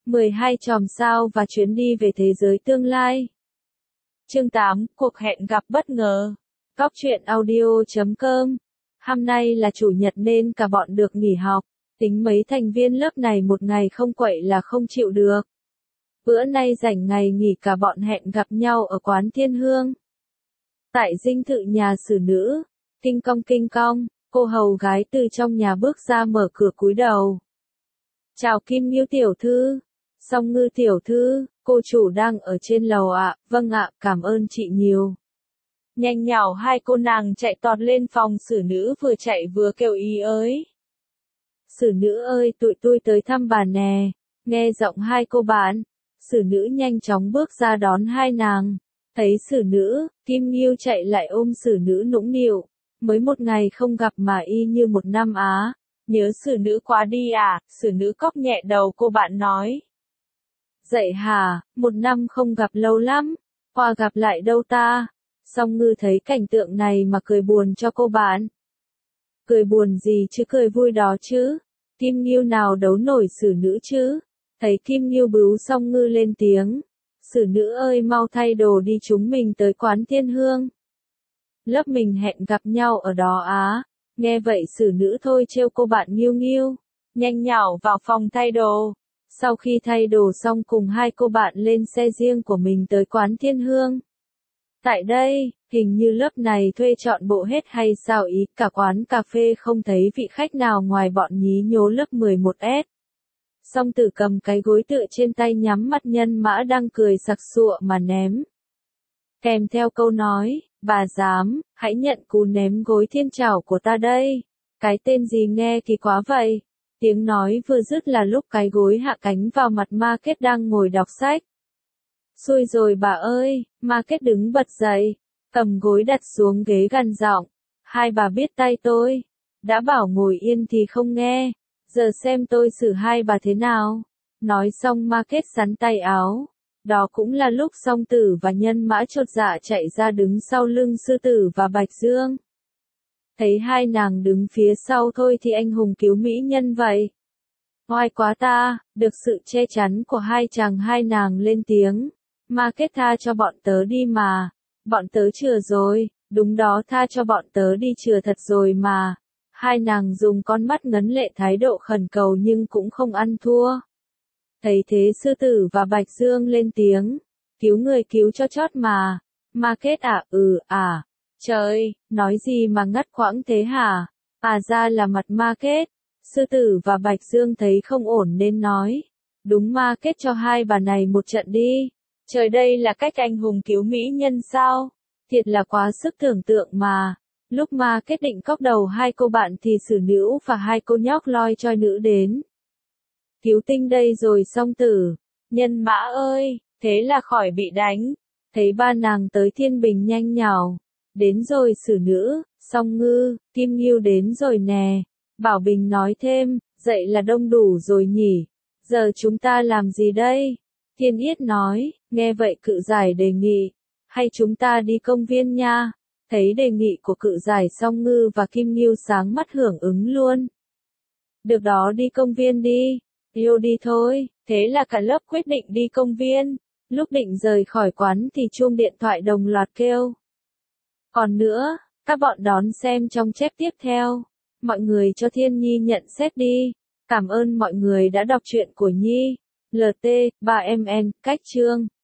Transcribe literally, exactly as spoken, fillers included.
mười hai chòm sao và chuyến đi về thế giới tương lai. Chương tám, cuộc hẹn gặp bất ngờ. Góc truyện audio chấm com. Hôm nay là chủ nhật nên cả bọn được nghỉ học. Tính mấy thành viên lớp này một ngày không quậy là không chịu được. Bữa nay rảnh ngày nghỉ cả bọn hẹn gặp nhau ở quán Thiên Hương. Tại dinh thự nhà xử nữ, kinh cong kinh cong, cô hầu gái từ trong nhà bước ra mở cửa cúi đầu. Chào Kim Ngưu tiểu thư, Song Ngư tiểu thư, cô chủ đang ở trên lầu ạ, vâng ạ, cảm ơn chị nhiều. Nhanh nhảu hai cô nàng chạy tọt lên phòng xử nữ vừa chạy vừa kêu ý ới. Xử nữ ơi tụi tôi tới thăm bà nè, nghe giọng hai cô bạn, xử nữ nhanh chóng bước ra đón hai nàng. Thấy xử nữ, Kim Ngưu chạy lại ôm xử nữ nũng nịu, mới một ngày không gặp mà y như một năm á. Nhớ xử nữ quá đi à, xử nữ cóc nhẹ đầu cô bạn nói. Dậy hả, một năm không gặp lâu lắm, qua gặp lại đâu ta. Song Ngư thấy cảnh tượng này mà cười buồn cho cô bạn. Cười buồn gì chứ cười vui đó chứ, Kim Ngưu nào đấu nổi xử nữ chứ. Thấy Kim Ngưu bứu Song Ngư lên tiếng. Xử nữ ơi mau thay đồ đi chúng mình tới quán Thiên Hương. Lớp mình hẹn gặp nhau ở đó á. Nghe vậy xử nữ thôi trêu cô bạn Nghiêu Nghiêu. Nhanh nhảu vào phòng thay đồ. Sau khi thay đồ xong cùng hai cô bạn lên xe riêng của mình tới quán Thiên Hương. Tại đây, hình như lớp này thuê trọn bộ hết hay sao ý, cả quán cà phê không thấy vị khách nào ngoài bọn nhí nhố lớp mười một S. Song Tử cầm cái gối tựa trên tay nhắm mắt nhân mã đang cười sặc sụa mà ném. Kèm theo câu nói, bà dám, hãy nhận cú ném gối thiên trảo của ta đây. Cái tên gì nghe kỳ quá vậy? Tiếng nói vừa dứt là lúc cái gối hạ cánh vào mặt Market đang ngồi đọc sách. Xui rồi bà ơi, Market đứng bật dậy, cầm gối đặt xuống ghế gằn giọng. Hai bà biết tay tôi, đã bảo ngồi yên thì không nghe. Giờ xem tôi xử hai bà thế nào. Nói xong Market sắn tay áo. Đó cũng là lúc Song Tử và nhân mã chột dạ chạy ra đứng sau lưng Sư Tử và Bạch Dương. Thấy hai nàng đứng phía sau thôi thì anh hùng cứu mỹ nhân vậy. Oai quá ta, được sự che chắn của hai chàng hai nàng lên tiếng. Market tha cho bọn tớ đi mà. Bọn tớ chừa rồi, đúng đó tha cho bọn tớ đi chừa thật rồi mà. Hai nàng dùng con mắt ngấn lệ thái độ khẩn cầu nhưng cũng không ăn thua. Thấy thế Sư Tử và Bạch Dương lên tiếng. Cứu người cứu cho chót mà. Market à, ừ, à. Trời, nói gì mà ngắt quãng thế hả? À ra là mặt Market. Sư Tử và Bạch Dương thấy không ổn nên nói. Đúng Market cho hai bà này một trận đi. Trời đây là cách anh hùng cứu mỹ nhân sao? Thiệt là quá sức tưởng tượng mà. Lúc Market định cóc đầu hai cô bạn thì xử nữ và hai cô nhóc loi choi nữ đến. Cứu tinh đây rồi Song Tử. Nhân mã ơi, thế là khỏi bị đánh. Thấy ba nàng tới Thiên Bình nhanh nhào. Đến rồi xử nữ, Song Ngư, Kim Ngưu đến rồi nè. Bảo Bình nói thêm, dậy là đông đủ rồi nhỉ. Giờ chúng ta làm gì đây? Thiên Yết nói, nghe vậy Cự Giải đề nghị. Hay chúng ta đi công viên nha. Thấy đề nghị của Cự Giải Song Ngư và Kim Ngưu sáng mắt hưởng ứng luôn. Được đó đi công viên đi. Yêu đi thôi. Thế là cả lớp quyết định đi công viên. Lúc định rời khỏi quán thì chuông điện thoại đồng loạt kêu. Còn nữa, các bọn đón xem trong chép tiếp theo. Mọi người cho Thiên Nhi nhận xét đi. Cảm ơn mọi người đã đọc truyện của Nhi. lờ tê, ba em en, cách chương.